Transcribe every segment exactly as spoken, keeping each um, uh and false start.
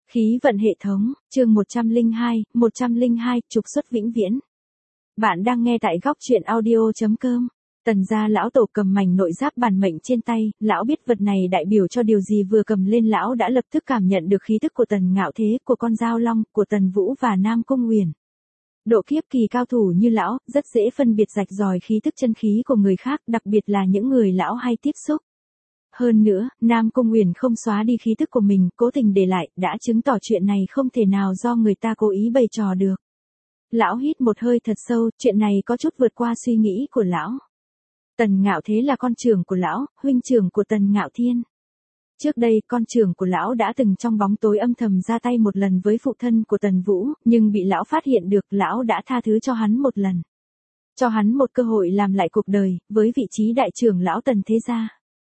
Khí vận hệ thống, chương một trăm lẻ hai, một trăm lẻ hai, trục xuất vĩnh viễn. Bạn đang nghe tại góc truyện audio chấm com. Tần gia lão tổ cầm mảnh nội giáp bản mệnh trên tay, lão biết vật này đại biểu cho điều gì, vừa cầm lên lão đã lập tức cảm nhận được khí tức của Tần Ngạo Thế, của con dao long, của Tần Vũ và Nam Cung Uyển. Độ kiếp kỳ cao thủ như lão, rất dễ phân biệt rạch ròi khí tức chân khí của người khác, đặc biệt là những người lão hay tiếp xúc. Hơn nữa, Nam Cung Uyển không xóa đi khí tức của mình, cố tình để lại, đã chứng tỏ chuyện này không thể nào do người ta cố ý bày trò được. Lão hít một hơi thật sâu, chuyện này có chút vượt qua suy nghĩ của lão. Tần Ngạo Thế là con trưởng của lão, huynh trưởng của Tần Ngạo Thiên. Trước đây, con trưởng của lão đã từng trong bóng tối âm thầm ra tay một lần với phụ thân của Tần Vũ, nhưng bị lão phát hiện được, lão đã tha thứ cho hắn một lần. Cho hắn một cơ hội làm lại cuộc đời, với vị trí đại trưởng lão Tần thế gia.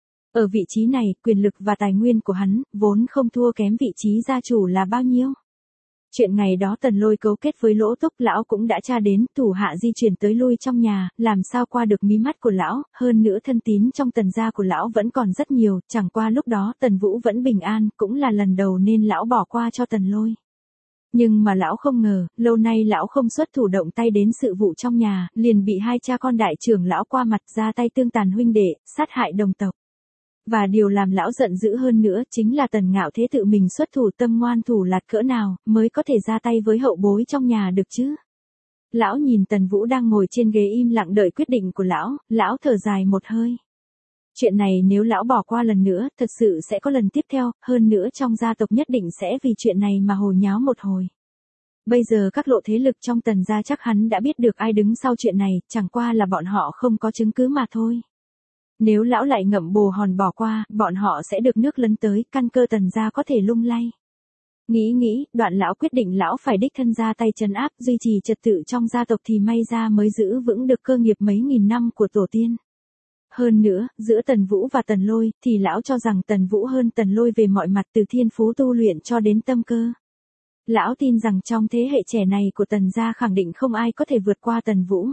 Ở vị trí này, quyền lực và tài nguyên của hắn, vốn không thua kém vị trí gia chủ là bao nhiêu. Chuyện ngày đó Tần Lôi cấu kết với Lỗ Túc, lão cũng đã tra đến, thủ hạ di chuyển tới lui trong nhà, làm sao qua được mí mắt của lão, hơn nữa thân tín trong Tần gia của lão vẫn còn rất nhiều, chẳng qua lúc đó Tần Vũ vẫn bình an, cũng là lần đầu nên lão bỏ qua cho Tần Lôi. Nhưng mà lão không ngờ, lâu nay lão không xuất thủ động tay đến sự vụ trong nhà, liền bị hai cha con đại trưởng lão qua mặt ra tay tương tàn huynh đệ, sát hại đồng tộc. Và điều làm lão giận dữ hơn nữa chính là Tần Ngạo Thế tự mình xuất thủ, tâm ngoan thủ lạt cỡ nào mới có thể ra tay với hậu bối trong nhà được chứ. Lão nhìn Tần Vũ đang ngồi trên ghế im lặng đợi quyết định của lão, lão thở dài một hơi. Chuyện này nếu lão bỏ qua lần nữa, thật sự sẽ có lần tiếp theo, hơn nữa trong gia tộc nhất định sẽ vì chuyện này mà hồ nháo một hồi. Bây giờ các lộ thế lực trong Tần gia chắc hắn đã biết được ai đứng sau chuyện này, chẳng qua là bọn họ không có chứng cứ mà thôi. Nếu lão lại ngậm bồ hòn bỏ qua, bọn họ sẽ được nước lấn tới, căn cơ Tần gia có thể lung lay. Nghĩ nghĩ, đoạn lão quyết định lão phải đích thân ra tay trấn áp, duy trì trật tự trong gia tộc thì may ra mới giữ vững được cơ nghiệp mấy nghìn năm của tổ tiên. Hơn nữa, giữa Tần Vũ và Tần Lôi, thì lão cho rằng Tần Vũ hơn Tần Lôi về mọi mặt, từ thiên phú tu luyện cho đến tâm cơ. Lão tin rằng trong thế hệ trẻ này của Tần gia khẳng định không ai có thể vượt qua Tần Vũ.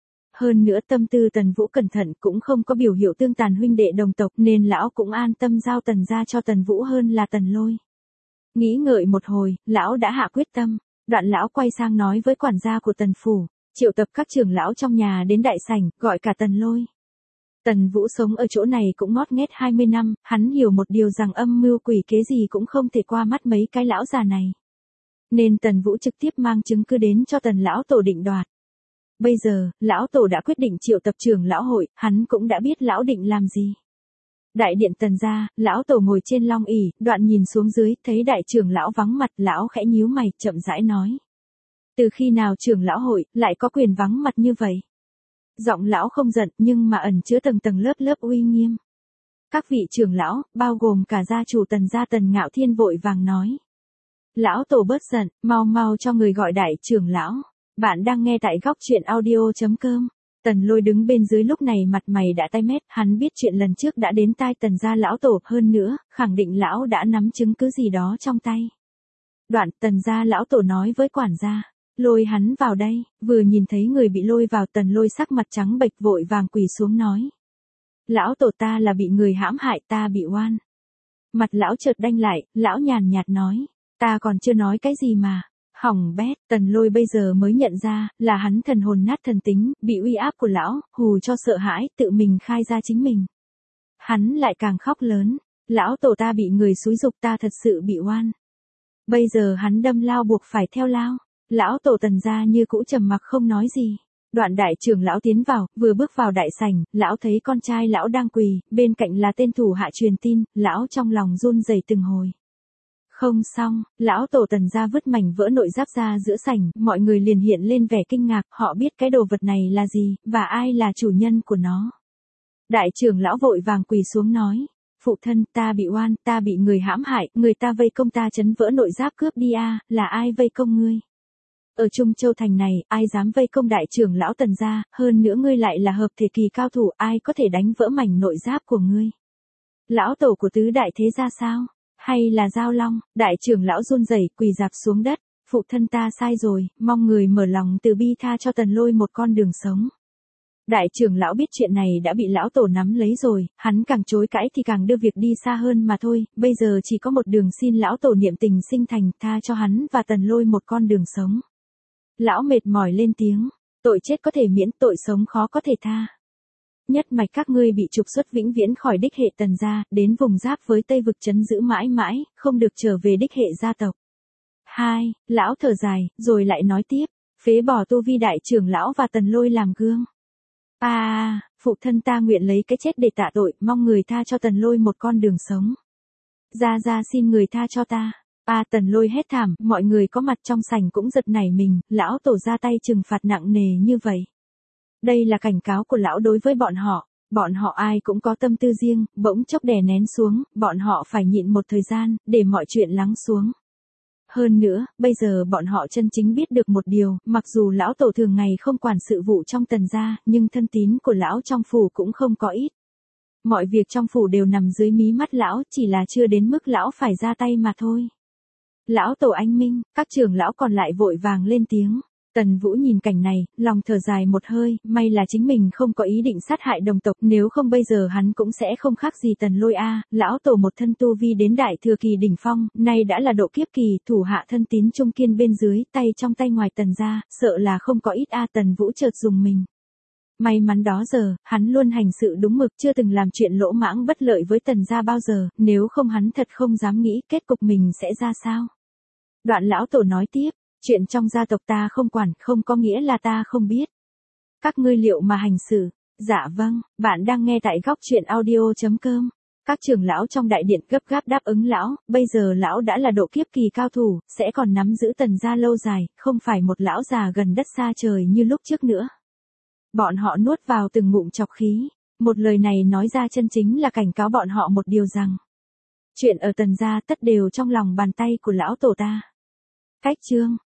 Hơn nữa tâm tư Tần Vũ cẩn thận, cũng không có biểu hiện tương tàn huynh đệ đồng tộc, nên lão cũng an tâm giao Tần gia cho Tần Vũ hơn là Tần Lôi. Nghĩ ngợi một hồi, lão đã hạ quyết tâm, đoạn lão quay sang nói với quản gia của Tần phủ, triệu tập các trưởng lão trong nhà đến đại sảnh, gọi cả Tần Lôi. Tần Vũ sống ở chỗ này cũng ngót nghét hai mươi năm, hắn hiểu một điều rằng âm mưu quỷ kế gì cũng không thể qua mắt mấy cái lão già này. Nên Tần Vũ trực tiếp mang chứng cứ đến cho Tần lão tổ định đoạt. Bây giờ, lão tổ đã quyết định triệu tập trưởng lão hội, hắn cũng đã biết lão định làm gì. Đại điện Tần gia, lão tổ ngồi trên long ỷ, đoạn nhìn xuống dưới, thấy đại trưởng lão vắng mặt, lão khẽ nhíu mày, chậm rãi nói. Từ khi nào trưởng lão hội, lại có quyền vắng mặt như vậy? Giọng lão không giận, nhưng mà ẩn chứa tầng tầng lớp lớp uy nghiêm. Các vị trưởng lão, bao gồm cả gia chủ Tần gia Tần Ngạo Thiên vội vàng nói. Lão tổ bớt giận, mau mau cho người gọi đại trưởng lão. Bạn đang nghe tại góc truyện audio chấm com. Tần Lôi đứng bên dưới lúc này mặt mày đã tái mét, hắn biết chuyện lần trước đã đến tai Tần gia lão tổ, hơn nữa, khẳng định lão đã nắm chứng cứ gì đó trong tay. Đoạn Tần gia lão tổ nói với quản gia, lôi hắn vào đây, vừa nhìn thấy người bị lôi vào, Tần Lôi sắc mặt trắng bệch vội vàng quỳ xuống nói. Lão tổ, ta là bị người hãm hại, ta bị oan. Mặt lão chợt đanh lại, lão nhàn nhạt nói, ta còn chưa nói cái gì mà. Hỏng bét, Tần Lôi bây giờ mới nhận ra, là hắn thần hồn nát thần tính, bị uy áp của lão, hù cho sợ hãi, tự mình khai ra chính mình. Hắn lại càng khóc lớn, lão tổ, ta bị người xúi giục, ta thật sự bị oan. Bây giờ hắn đâm lao buộc phải theo lao, lão tổ Tần gia như cũ trầm mặc không nói gì. Đoạn đại trưởng lão tiến vào, vừa bước vào đại sảnh, lão thấy con trai lão đang quỳ, bên cạnh là tên thủ hạ truyền tin, lão trong lòng run rẩy từng hồi. Không xong, lão tổ Tần gia vứt mảnh vỡ nội giáp ra giữa sảnh, mọi người liền hiện lên vẻ kinh ngạc, họ biết cái đồ vật này là gì, và ai là chủ nhân của nó. Đại trưởng lão vội vàng quỳ xuống nói, phụ thân, ta bị oan, ta bị người hãm hại, người ta vây công ta chấn vỡ nội giáp cướp đi a, là ai vây công ngươi? Ở Trung Châu thành này, ai dám vây công đại trưởng lão Tần gia, hơn nữa ngươi lại là hợp thể kỳ cao thủ, ai có thể đánh vỡ mảnh nội giáp của ngươi? Lão tổ của tứ đại thế gia sao? Hay là Giao Long? Đại trưởng lão run rẩy quỳ rạp xuống đất, phụ thân ta sai rồi, mong người mở lòng từ bi tha cho Tần Lôi một con đường sống. Đại trưởng lão biết chuyện này đã bị lão tổ nắm lấy rồi, hắn càng chối cãi thì càng đưa việc đi xa hơn mà thôi, bây giờ chỉ có một đường xin lão tổ niệm tình sinh thành, tha cho hắn và Tần Lôi một con đường sống. Lão mệt mỏi lên tiếng, tội chết có thể miễn, tội sống khó có thể tha. Nhất mạch các ngươi bị trục xuất vĩnh viễn khỏi đích hệ Tần gia, đến vùng giáp với Tây vực trấn giữ mãi mãi, không được trở về đích hệ gia tộc. Hai, lão thở dài, rồi lại nói tiếp, phế bỏ tu vi đại trưởng lão và Tần Lôi làm gương. À, phụ thân ta nguyện lấy cái chết để tạ tội, mong người tha cho Tần Lôi một con đường sống. Gia gia xin người tha cho ta. À, Tần Lôi hét thảm, mọi người có mặt trong sảnh cũng giật nảy mình, lão tổ ra tay trừng phạt nặng nề như vậy. Đây là cảnh cáo của lão đối với bọn họ, bọn họ ai cũng có tâm tư riêng, bỗng chốc đè nén xuống, bọn họ phải nhịn một thời gian, để mọi chuyện lắng xuống. Hơn nữa, bây giờ bọn họ chân chính biết được một điều, mặc dù lão tổ thường ngày không quản sự vụ trong Tần gia, nhưng thân tín của lão trong phủ cũng không có ít. Mọi việc trong phủ đều nằm dưới mí mắt lão, chỉ là chưa đến mức lão phải ra tay mà thôi. Lão tổ anh minh, các trưởng lão còn lại vội vàng lên tiếng. Tần Vũ nhìn cảnh này, lòng thở dài một hơi, may là chính mình không có ý định sát hại đồng tộc, nếu không bây giờ hắn cũng sẽ không khác gì Tần Lôi a, lão tổ một thân tu vi đến đại thừa kỳ đỉnh phong, nay đã là độ kiếp kỳ, thủ hạ thân tín trung kiên bên dưới, tay trong tay ngoài Tần gia, sợ là không có ít a. Tần Vũ chợt dùng mình. May mắn đó giờ, hắn luôn hành sự đúng mực, chưa từng làm chuyện lỗ mãng bất lợi với Tần gia bao giờ, nếu không hắn thật không dám nghĩ kết cục mình sẽ ra sao. Đoạn lão tổ nói tiếp. Chuyện trong gia tộc ta không quản, không có nghĩa là ta không biết. Các ngươi liệu mà hành xử. Dạ vâng, bạn đang nghe tại góc truyện audio chấm com. Các trưởng lão trong đại điện gấp gáp đáp ứng lão, bây giờ lão đã là độ kiếp kỳ cao thủ, sẽ còn nắm giữ Tần gia lâu dài, không phải một lão già gần đất xa trời như lúc trước nữa. Bọn họ nuốt vào từng ngụm chọc khí, một lời này nói ra chân chính là cảnh cáo bọn họ một điều rằng. Chuyện ở Tần gia tất đều trong lòng bàn tay của lão tổ ta. Cách chương